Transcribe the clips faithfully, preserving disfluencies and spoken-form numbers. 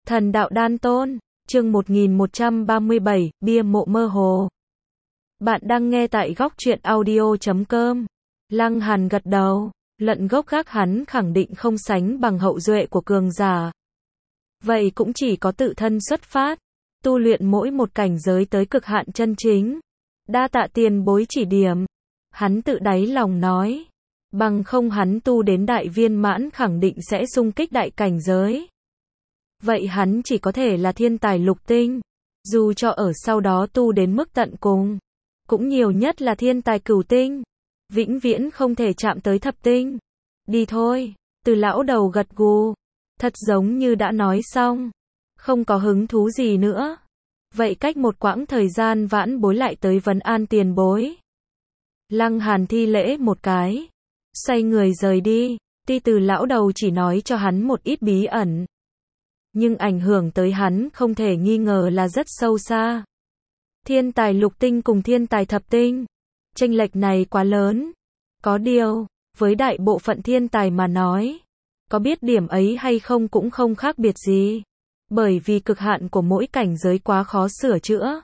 Thần đạo đan tôn, chương một nghìn một trăm ba mươi bảy, bia mộ mơ hồ. Bạn đang nghe tại góc truyện audio chấm com. Lăng Hàn gật đầu, luận gốc gác hắn khẳng định không sánh bằng hậu duệ của cường giả. Vậy cũng chỉ có tự thân xuất phát, tu luyện mỗi một cảnh giới tới cực hạn chân chính. Đa tạ tiền bối chỉ điểm. Hắn tự đáy lòng nói. Bằng không hắn tu đến đại viên mãn khẳng định sẽ xung kích đại cảnh giới. Vậy hắn chỉ có thể là thiên tài lục tinh. Dù cho ở sau đó tu đến mức tận cùng, cũng nhiều nhất là thiên tài cửu tinh. Vĩnh viễn không thể chạm tới thập tinh. Đi thôi, Từ lão đầu gật gù. Thật giống như đã nói xong. Không có hứng thú gì nữa. Vậy cách một quãng thời gian vãn bối lại tới vấn an tiền bối. Lăng Hàn thi lễ một cái. Xoay người rời đi. Ti Từ lão đầu chỉ nói cho hắn một ít bí ẩn. Nhưng ảnh hưởng tới hắn không thể nghi ngờ là rất sâu xa. Thiên tài lục tinh cùng thiên tài thập tinh. Chênh lệch này quá lớn. Có điều, với đại bộ phận thiên tài mà nói, có biết điểm ấy hay không cũng không khác biệt gì. Bởi vì cực hạn của mỗi cảnh giới quá khó sửa chữa.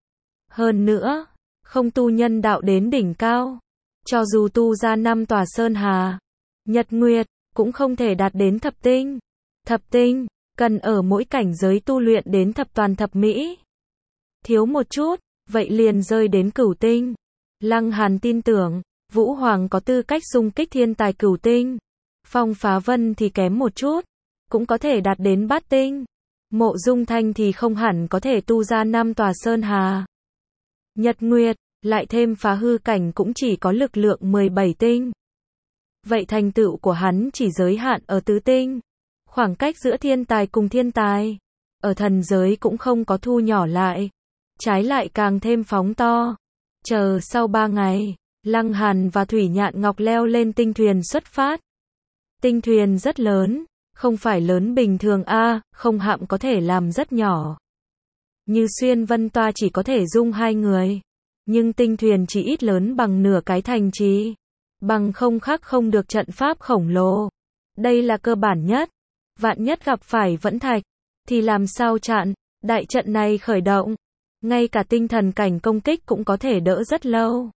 Hơn nữa, không tu nhân đạo đến đỉnh cao. Cho dù tu ra năm tòa sơn hà, nhật nguyệt, cũng không thể đạt đến thập tinh. Thập tinh, cần ở mỗi cảnh giới tu luyện đến thập toàn thập mỹ. Thiếu một chút, vậy liền rơi đến cửu tinh. Lăng Hàn tin tưởng, Vũ Hoàng có tư cách xung kích thiên tài cửu tinh. Phong Phá Vân thì kém một chút, cũng có thể đạt đến bát tinh. Mộ Dung Thanh thì không hẳn có thể tu ra năm tòa sơn hà. Nhật Nguyệt, lại thêm phá hư cảnh cũng chỉ có lực lượng mười bảy tinh. Vậy thành tựu của hắn chỉ giới hạn ở tứ tinh. Khoảng cách giữa thiên tài cùng thiên tài, ở thần giới cũng không có thu nhỏ lại. Trái lại càng thêm phóng to. Chờ sau ba ngày, Lăng Hàn và Thủy Nhạn Ngọc leo lên tinh thuyền xuất phát. Tinh thuyền rất lớn, không phải lớn bình thường a, không hạm có thể làm rất nhỏ. Như Xuyên Vân toa chỉ có thể dung hai người. Nhưng tinh thuyền chỉ ít lớn bằng nửa cái thành trì. Bằng không khác không được trận pháp khổng lồ. Đây là cơ bản nhất. Vạn nhất gặp phải vẫn thạch, thì làm sao chặn, đại trận này khởi động. Ngay cả tinh thần cảnh công kích cũng có thể đỡ rất lâu.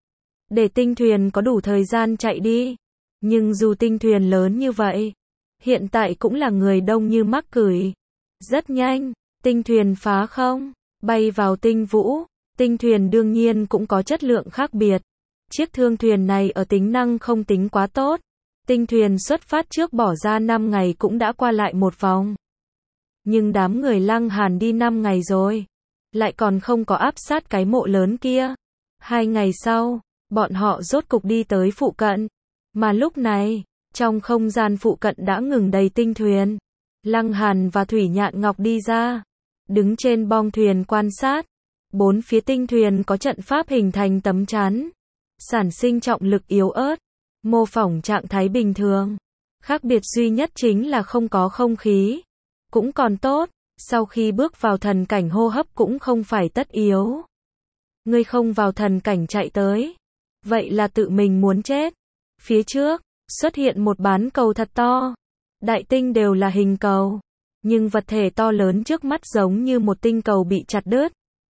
Để tinh thuyền có đủ thời gian chạy đi. Nhưng dù tinh thuyền lớn như vậy, hiện tại cũng là người đông như mắc cửi. Rất nhanh, tinh thuyền phá không, bay vào tinh vũ. Tinh thuyền đương nhiên cũng có chất lượng khác biệt. Chiếc thương thuyền này ở tính năng không tính quá tốt. Tinh thuyền xuất phát trước bỏ ra năm ngày cũng đã qua lại một vòng. Nhưng đám người Lăng Hàn đi năm ngày rồi, lại còn không có áp sát cái mộ lớn kia. Hai ngày sau, bọn họ rốt cục đi tới phụ cận. Mà lúc này, trong không gian phụ cận đã ngừng đầy tinh thuyền. Lăng Hàn và Thủy Nhạn Ngọc đi ra, đứng trên bong thuyền quan sát. Bốn phía tinh thuyền có trận pháp hình thành tấm chắn, sản sinh trọng lực yếu ớt, mô phỏng trạng thái bình thường. Khác biệt duy nhất chính là không có không khí. Cũng còn tốt, sau khi bước vào thần cảnh hô hấp cũng không phải tất yếu. Ngươi không vào thần cảnh chạy tới, vậy là tự mình muốn chết. Phía trước, xuất hiện một bán cầu thật to. Đại tinh đều là hình cầu, nhưng vật thể to lớn trước mắt giống như một tinh cầu bị chặt đứt.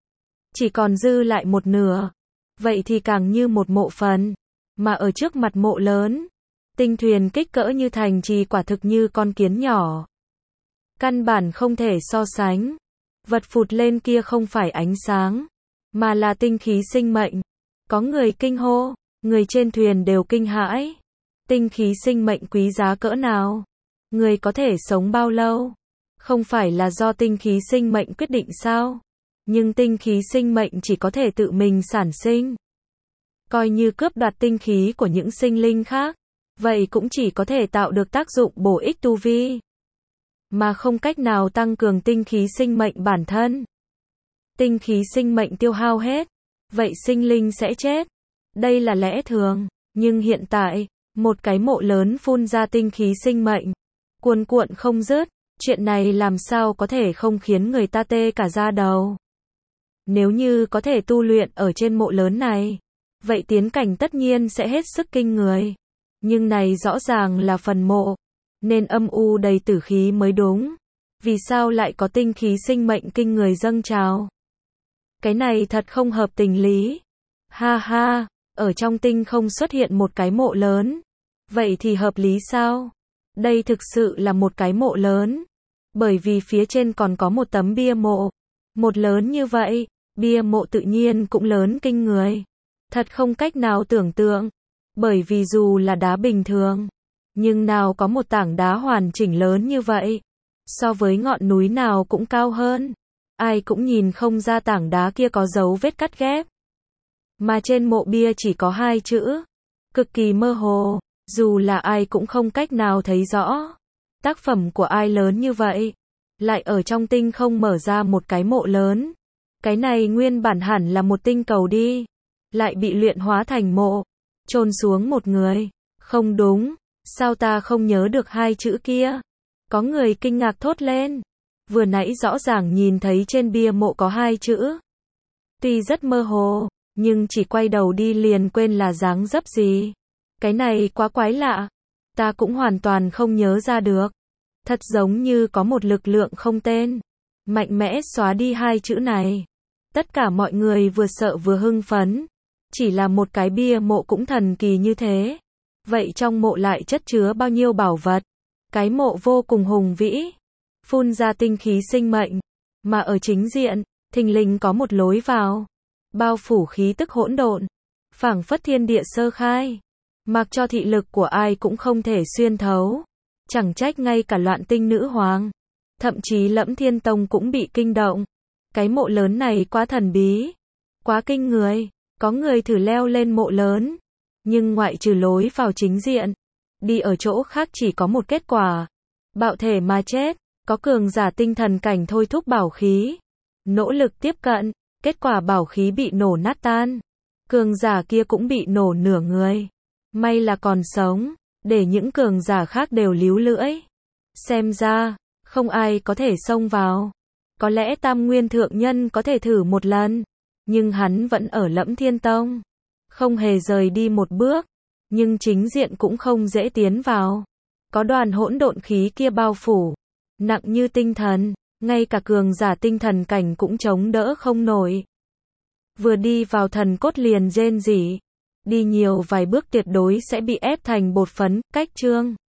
Chỉ còn dư lại một nửa. Vậy thì càng như một mộ phần. Mà ở trước mặt mộ lớn, tinh thuyền kích cỡ như thành trì quả thực như con kiến nhỏ. Căn bản không thể so sánh. Vật phụt lên kia không phải ánh sáng, mà là tinh khí sinh mệnh. Có người kinh hô, người trên thuyền đều kinh hãi. Tinh khí sinh mệnh quý giá cỡ nào? Người có thể sống bao lâu? Không phải là do tinh khí sinh mệnh quyết định sao? Nhưng tinh khí sinh mệnh chỉ có thể tự mình sản sinh. Coi như cướp đoạt tinh khí của những sinh linh khác, vậy cũng chỉ có thể tạo được tác dụng bổ ích tu vi, mà không cách nào tăng cường tinh khí sinh mệnh bản thân. Tinh khí sinh mệnh tiêu hao hết, vậy sinh linh sẽ chết. Đây là lẽ thường, nhưng hiện tại, một cái mộ lớn phun ra tinh khí sinh mệnh, cuồn cuộn không dứt, chuyện này làm sao có thể không khiến người ta tê cả da đầu. Nếu như có thể tu luyện ở trên mộ lớn này, vậy tiến cảnh tất nhiên sẽ hết sức kinh người. Nhưng này rõ ràng là phần mộ, nên âm u đầy tử khí mới đúng. Vì sao lại có tinh khí sinh mệnh kinh người dâng trào? Cái này thật không hợp tình lý. Ha ha, ở trong tinh không xuất hiện một cái mộ lớn. Vậy thì hợp lý sao? Đây thực sự là một cái mộ lớn. Bởi vì phía trên còn có một tấm bia mộ. Một lớn như vậy, bia mộ tự nhiên cũng lớn kinh người. Thật không cách nào tưởng tượng. Bởi vì dù là đá bình thường, nhưng nào có một tảng đá hoàn chỉnh lớn như vậy. So với ngọn núi nào cũng cao hơn. Ai cũng nhìn không ra tảng đá kia có dấu vết cắt ghép. Mà trên mộ bia chỉ có hai chữ. Cực kỳ mơ hồ. Dù là ai cũng không cách nào thấy rõ. Tác phẩm của ai lớn như vậy. Lại ở trong tinh không mở ra một cái mộ lớn. Cái này nguyên bản hẳn là một tinh cầu đi. Lại bị luyện hóa thành mộ. Chôn xuống một người. Không đúng. Sao ta không nhớ được hai chữ kia? Có người kinh ngạc thốt lên. Vừa nãy rõ ràng nhìn thấy trên bia mộ có hai chữ. Tuy rất mơ hồ, nhưng chỉ quay đầu đi liền quên là dáng dấp gì. Cái này quá quái lạ. Ta cũng hoàn toàn không nhớ ra được. Thật giống như có một lực lượng không tên. Mạnh mẽ xóa đi hai chữ này. Tất cả mọi người vừa sợ vừa hưng phấn. Chỉ là một cái bia mộ cũng thần kỳ như thế. Vậy trong mộ lại chất chứa bao nhiêu bảo vật? Cái mộ vô cùng hùng vĩ. Phun ra tinh khí sinh mệnh. Mà ở chính diện, thình lình có một lối vào. Bao phủ khí tức hỗn độn. Phảng phất thiên địa sơ khai. Mặc cho thị lực của ai cũng không thể xuyên thấu. Chẳng trách ngay cả Loạn Tinh Nữ Hoàng. Thậm chí Lẫm Thiên Tông cũng bị kinh động. Cái mộ lớn này quá thần bí. Quá kinh người. Có người thử leo lên mộ lớn. Nhưng ngoại trừ lối vào chính diện. Đi ở chỗ khác chỉ có một kết quả. Bạo thể mà chết. Có cường giả tinh thần cảnh thôi thúc bảo khí. Nỗ lực tiếp cận. Kết quả bảo khí bị nổ nát tan. Cường giả kia cũng bị nổ nửa người. May là còn sống. Để những cường giả khác đều líu lưỡi. Xem ra, không ai có thể xông vào. Có lẽ Tam Nguyên Thượng Nhân có thể thử một lần. Nhưng hắn vẫn ở Lẫm Thiên Tông. Không hề rời đi một bước. Nhưng chính diện cũng không dễ tiến vào. Có đoàn hỗn độn khí kia bao phủ. Nặng như tinh thần. Ngay cả cường giả tinh thần cảnh cũng chống đỡ không nổi. Vừa đi vào thần cốt liền rên rỉ. Đi nhiều vài bước tuyệt đối sẽ bị ép thành bột phấn. Cách chương